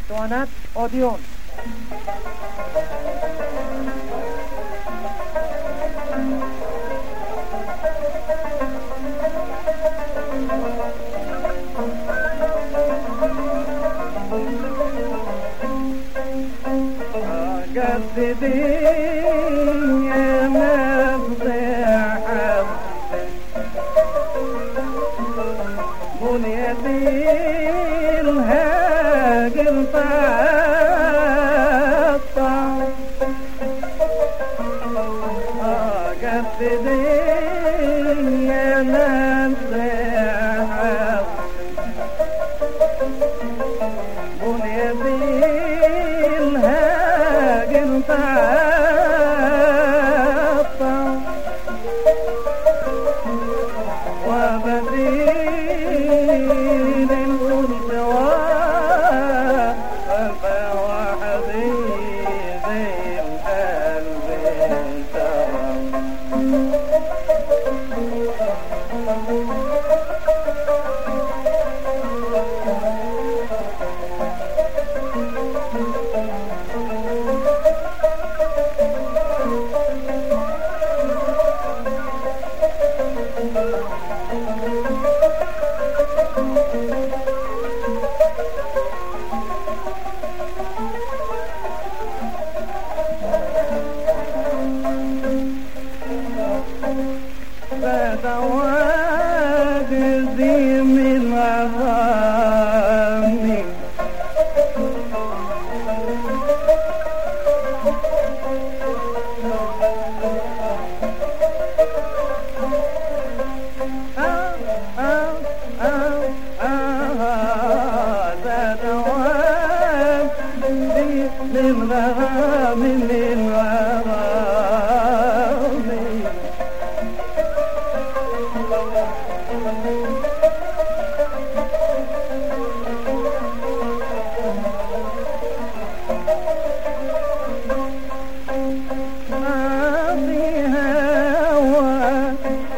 اسطوانات اوديون. الدنيا مفضحة بنيتي الهاجر تقطع قد الدنيا مفضحة بنيتي الهاجر تقطع وبديل الانطواء فوحديد القلب فتواجدي من غرامي فتواجدي من غرامي من غرامي ما في هوى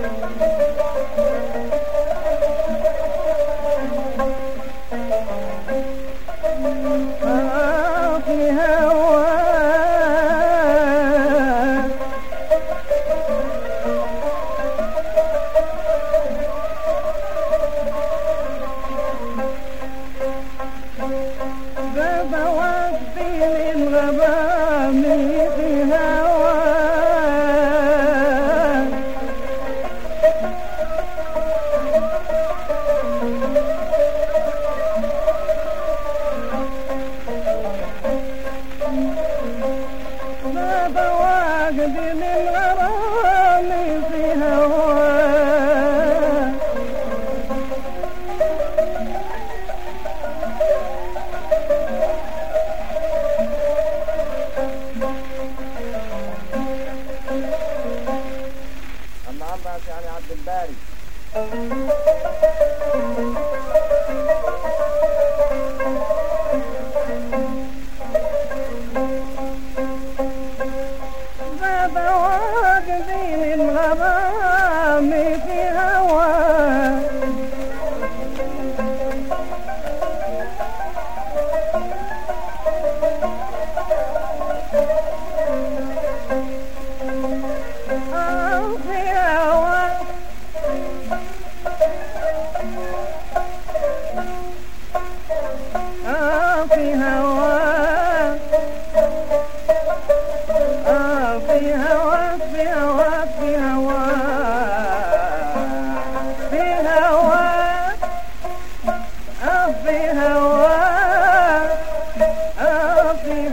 ما في هوى باب وقتي للغمام في هوى باب وقتي للغمام في هوى أما عباس يعني عبد الباري. باب وقتي للغرام في هوى في هوى في هوى في هوى في هوى في هوى في هوى في هوى في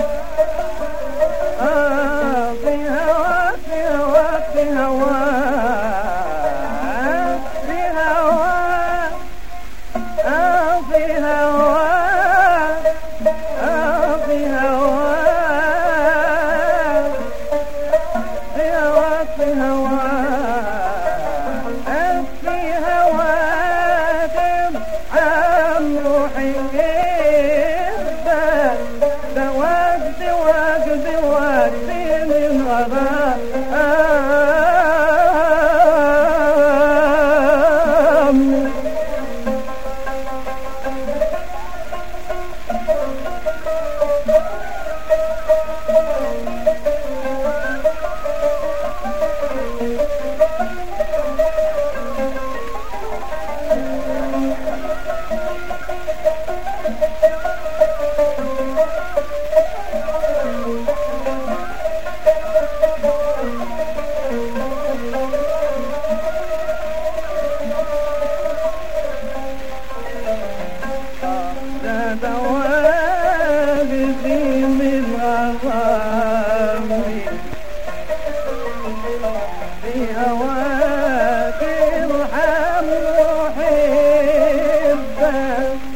في هوى في هوى في هوى في هوى في هوى في هوى في هوى في هوى عن روحي ده وقت من غرام في هواك ارحم محبك